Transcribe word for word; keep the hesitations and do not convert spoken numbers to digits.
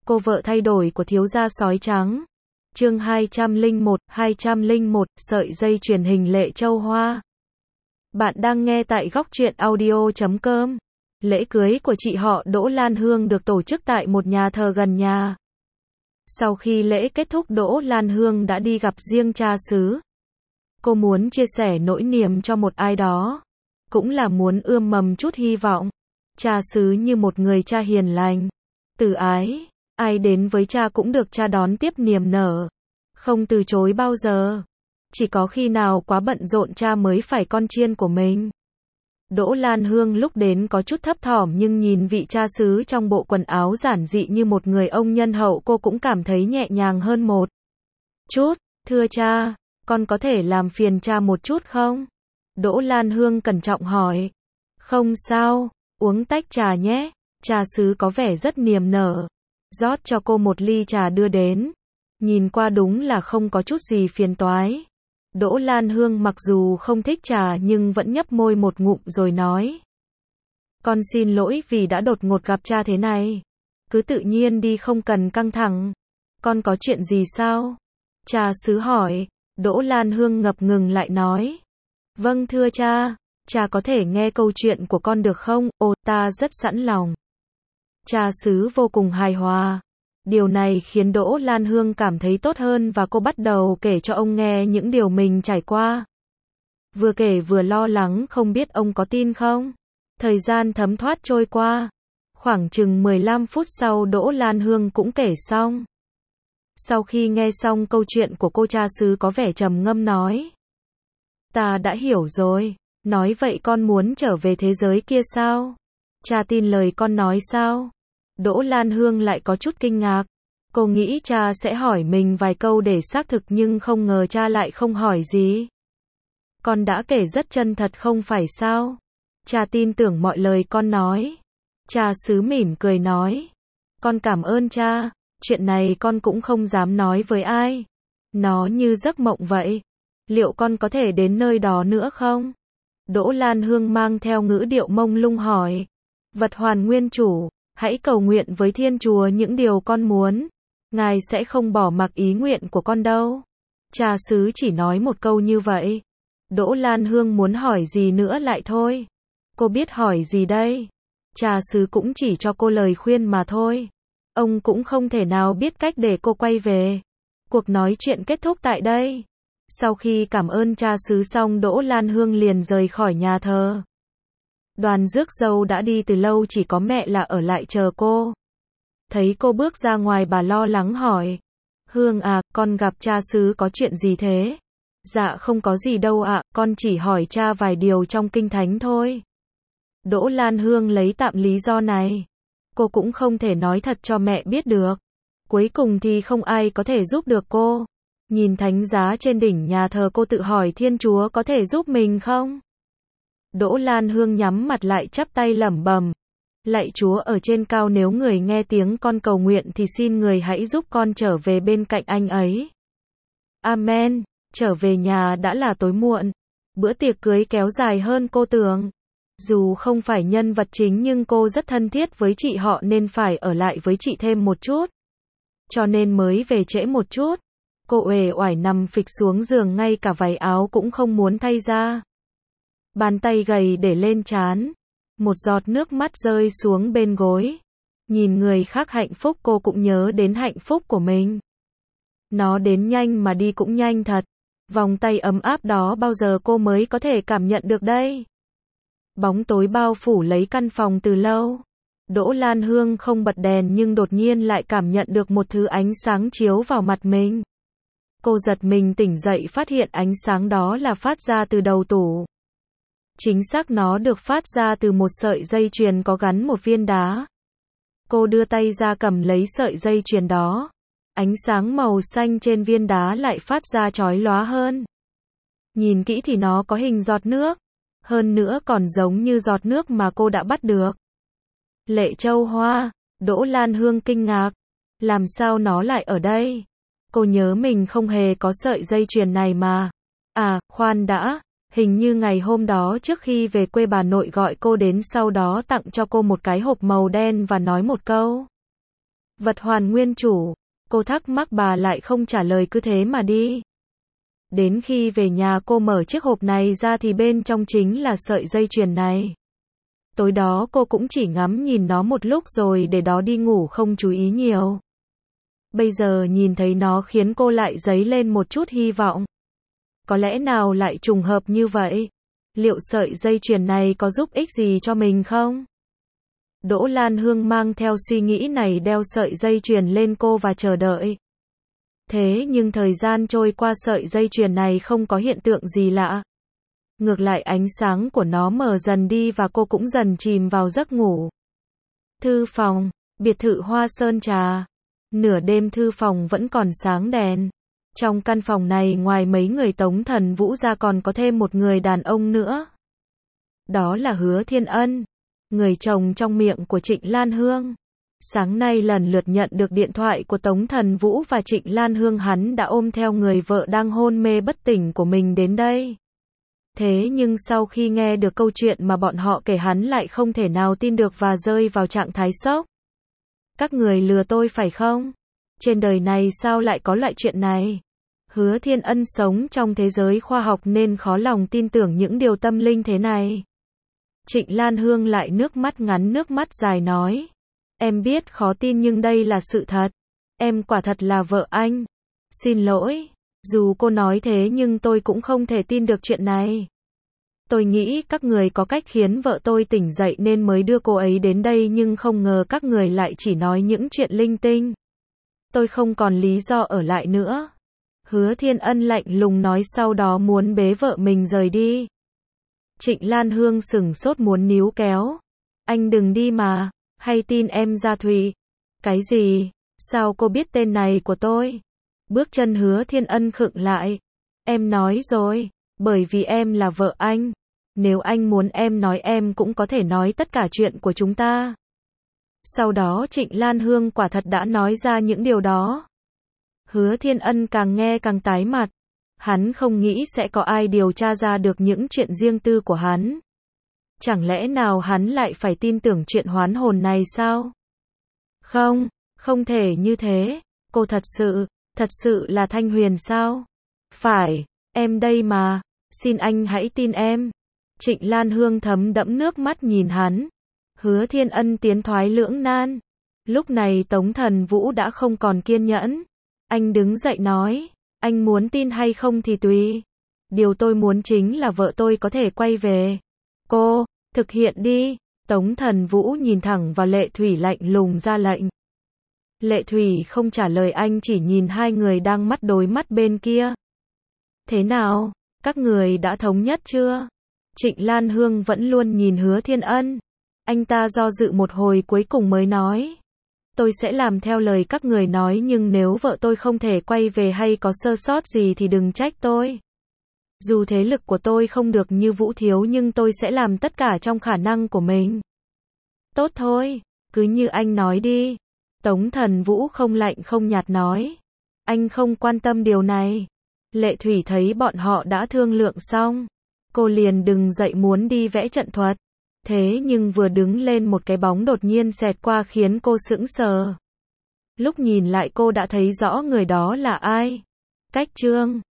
Cô vợ thay đổi của thiếu gia sói trắng. Chương hai trăm lẻ một, hai trăm lẻ một, sợi dây chuyền hình Lệ Châu Hoa. Bạn đang nghe tại góc truyện audio chấm com. Lễ cưới của chị họ Đỗ Lan Hương được tổ chức tại một nhà thờ gần nhà. Sau khi lễ kết thúc, Đỗ Lan Hương đã đi gặp riêng cha xứ. Cô muốn chia sẻ nỗi niềm cho một ai đó, cũng là muốn ươm mầm chút hy vọng. Cha xứ như một người cha hiền lành, từ ái, ai đến với cha cũng được cha đón tiếp niềm nở, không từ chối bao giờ. Chỉ có khi nào quá bận rộn cha mới phải con chiên của mình. Đỗ Lan Hương lúc đến có chút thấp thỏm, nhưng nhìn vị cha xứ trong bộ quần áo giản dị như một người ông nhân hậu, cô cũng cảm thấy nhẹ nhàng hơn một chút. Thưa cha, con có thể làm phiền cha một chút không? Đỗ Lan Hương cẩn trọng hỏi. Không sao, uống tách trà nhé. Cha xứ có vẻ rất niềm nở, rót cho cô một ly trà đưa đến. Nhìn qua đúng là không có chút gì phiền toái. Đỗ Lan Hương mặc dù không thích trà nhưng vẫn nhấp môi một ngụm rồi nói. Con xin lỗi vì đã đột ngột gặp cha thế này. Cứ tự nhiên đi, không cần căng thẳng. Con có chuyện gì sao? Cha xứ hỏi. Đỗ Lan Hương ngập ngừng lại nói. Vâng thưa cha, cha có thể nghe câu chuyện của con được không? Ồ, ta rất sẵn lòng. Cha xứ vô cùng hài hòa. Điều này khiến Đỗ Lan Hương cảm thấy tốt hơn và cô bắt đầu kể cho ông nghe những điều mình trải qua. Vừa kể vừa lo lắng không biết ông có tin không. Thời gian thấm thoát trôi qua. Khoảng chừng mười lăm phút sau, Đỗ Lan Hương cũng kể xong. Sau khi nghe xong câu chuyện của cô, cha xứ có vẻ trầm ngâm nói. Ta đã hiểu rồi. Nói vậy con muốn trở về thế giới kia sao? Cha tin lời con nói sao? Đỗ Lan Hương lại có chút kinh ngạc. Cô nghĩ cha sẽ hỏi mình vài câu để xác thực, nhưng không ngờ cha lại không hỏi gì. Con đã kể rất chân thật không phải sao? Cha tin tưởng mọi lời con nói. Cha xứ mỉm cười nói. Con cảm ơn cha. Chuyện này con cũng không dám nói với ai. Nó như giấc mộng vậy. Liệu con có thể đến nơi đó nữa không? Đỗ Lan Hương mang theo ngữ điệu mông lung hỏi. Vật hoàn nguyên chủ, hãy cầu nguyện với Thiên Chúa những điều con muốn. Ngài sẽ không bỏ mặc ý nguyện của con đâu. Cha xứ chỉ nói một câu như vậy. Đỗ Lan Hương muốn hỏi gì nữa lại thôi. Cô biết hỏi gì đây? Cha xứ cũng chỉ cho cô lời khuyên mà thôi. Ông cũng không thể nào biết cách để cô quay về. Cuộc nói chuyện kết thúc tại đây. Sau khi cảm ơn cha xứ xong, Đỗ Lan Hương liền rời khỏi nhà thờ. Đoàn rước dâu đã đi từ lâu, chỉ có mẹ là ở lại chờ cô. Thấy cô bước ra ngoài, bà lo lắng hỏi. Hương à, con gặp cha xứ có chuyện gì thế? Dạ không có gì đâu ạ, con chỉ hỏi cha vài điều trong kinh thánh thôi. Đỗ Lan Hương lấy tạm lý do này. Cô cũng không thể nói thật cho mẹ biết được. Cuối cùng thì không ai có thể giúp được cô. Nhìn thánh giá trên đỉnh nhà thờ, cô tự hỏi Thiên Chúa có thể giúp mình không? Đỗ Lan Hương nhắm mặt lại chắp tay lẩm bẩm. Lạy Chúa ở trên cao, nếu người nghe tiếng con cầu nguyện thì xin người hãy giúp con trở về bên cạnh anh ấy. Amen. Trở về nhà đã là tối muộn. Bữa tiệc cưới kéo dài hơn cô tưởng. Dù không phải nhân vật chính nhưng cô rất thân thiết với chị họ nên phải ở lại với chị thêm một chút. Cho nên mới về trễ một chút. Cô uể oải nằm phịch xuống giường, ngay cả váy áo cũng không muốn thay ra. Bàn tay gầy để lên trán. Một giọt nước mắt rơi xuống bên gối. Nhìn người khác hạnh phúc, cô cũng nhớ đến hạnh phúc của mình. Nó đến nhanh mà đi cũng nhanh thật. Vòng tay ấm áp đó bao giờ cô mới có thể cảm nhận được đây? Bóng tối bao phủ lấy căn phòng từ lâu. Đỗ Lan Hương không bật đèn nhưng đột nhiên lại cảm nhận được một thứ ánh sáng chiếu vào mặt mình. Cô giật mình tỉnh dậy, phát hiện ánh sáng đó là phát ra từ đầu tủ. Chính xác nó được phát ra từ một sợi dây chuyền có gắn một viên đá. Cô đưa tay ra cầm lấy sợi dây chuyền đó. Ánh sáng màu xanh trên viên đá lại phát ra chói lóa hơn. Nhìn kỹ thì nó có hình giọt nước. Hơn nữa còn giống như giọt nước mà cô đã bắt được. Lệ Châu Hoa. Đỗ Lan Hương kinh ngạc. Làm sao nó lại ở đây? Cô nhớ mình không hề có sợi dây chuyền này mà. À, khoan đã. Hình như ngày hôm đó trước khi về quê, bà nội gọi cô đến, sau đó tặng cho cô một cái hộp màu đen và nói một câu. Vật hoàn nguyên chủ. Cô thắc mắc bà lại không trả lời cứ thế mà đi. Đến khi về nhà cô mở chiếc hộp này ra thì bên trong chính là sợi dây chuyền này. Tối đó cô cũng chỉ ngắm nhìn nó một lúc rồi để đó đi ngủ không chú ý nhiều. Bây giờ nhìn thấy nó khiến cô lại dấy lên một chút hy vọng. Có lẽ nào lại trùng hợp như vậy? Liệu sợi dây chuyền này có giúp ích gì cho mình không? Đỗ Lan Hương mang theo suy nghĩ này đeo sợi dây chuyền lên cô và chờ đợi. Thế nhưng thời gian trôi qua sợi dây chuyền này không có hiện tượng gì lạ. Ngược lại ánh sáng của nó mờ dần đi và cô cũng dần chìm vào giấc ngủ. Thư phòng, biệt thự Hoa Sơn Trà. Nửa đêm thư phòng vẫn còn sáng đèn. Trong căn phòng này ngoài mấy người Tống Thần Vũ ra còn có thêm một người đàn ông nữa. Đó là Hứa Thiên Ân, người chồng trong miệng của Trịnh Lan Hương. Sáng nay lần lượt nhận được điện thoại của Tống Thần Vũ và Trịnh Lan Hương, hắn đã ôm theo người vợ đang hôn mê bất tỉnh của mình đến đây. Thế nhưng sau khi nghe được câu chuyện mà bọn họ kể hắn lại không thể nào tin được và rơi vào trạng thái sốc. Các người lừa tôi phải không? Trên đời này sao lại có loại chuyện này? Hứa Thiên Ân sống trong thế giới khoa học nên khó lòng tin tưởng những điều tâm linh thế này. Trịnh Lan Hương lại nước mắt ngắn nước mắt dài nói. Em biết khó tin nhưng đây là sự thật. Em quả thật là vợ anh. Xin lỗi. Dù cô nói thế nhưng tôi cũng không thể tin được chuyện này. Tôi nghĩ các người có cách khiến vợ tôi tỉnh dậy nên mới đưa cô ấy đến đây nhưng không ngờ các người lại chỉ nói những chuyện linh tinh. Tôi không còn lý do ở lại nữa. Hứa Thiên Ân lạnh lùng nói sau đó muốn bế vợ mình rời đi. Trịnh Lan Hương sửng sốt muốn níu kéo. Anh đừng đi mà, hay tin em Gia Thụy. Cái gì? Sao cô biết tên này của tôi? Bước chân Hứa Thiên Ân khựng lại. Em nói rồi, bởi vì em là vợ anh. Nếu anh muốn em nói em cũng có thể nói tất cả chuyện của chúng ta. Sau đó Trịnh Lan Hương quả thật đã nói ra những điều đó. Hứa Thiên Ân càng nghe càng tái mặt. Hắn không nghĩ sẽ có ai điều tra ra được những chuyện riêng tư của hắn. Chẳng lẽ nào hắn lại phải tin tưởng chuyện hoán hồn này sao? Không, không thể như thế. Cô thật sự, thật sự là Thanh Huyền sao? Phải, em đây mà. Xin anh hãy tin em. Trịnh Lan Hương thấm đẫm nước mắt nhìn hắn. Hứa Thiên Ân tiến thoái lưỡng nan. Lúc này Tống Thần Vũ đã không còn kiên nhẫn. Anh đứng dậy nói. Anh muốn tin hay không thì tùy. Điều tôi muốn chính là vợ tôi có thể quay về. Cô, thực hiện đi. Tống Thần Vũ nhìn thẳng vào Lệ Thủy lạnh lùng ra lệnh. Lệ Thủy không trả lời, anh chỉ nhìn hai người đang mắt đối mắt bên kia. Thế nào? Các người đã thống nhất chưa? Trịnh Lan Hương vẫn luôn nhìn Hứa Thiên Ân. Anh ta do dự một hồi cuối cùng mới nói. Tôi sẽ làm theo lời các người nói nhưng nếu vợ tôi không thể quay về hay có sơ sót gì thì đừng trách tôi. Dù thế lực của tôi không được như Vũ Thiếu nhưng tôi sẽ làm tất cả trong khả năng của mình. Tốt thôi, cứ như anh nói đi. Tống Thần Vũ không lạnh không nhạt nói. Anh không quan tâm điều này. Lệ Thủy thấy bọn họ đã thương lượng xong. Cô liền đứng dậy muốn đi vẽ trận thuật. Thế nhưng vừa đứng lên một cái bóng đột nhiên xẹt qua khiến cô sững sờ. Lúc nhìn lại cô đã thấy rõ người đó là ai. Cách Trương.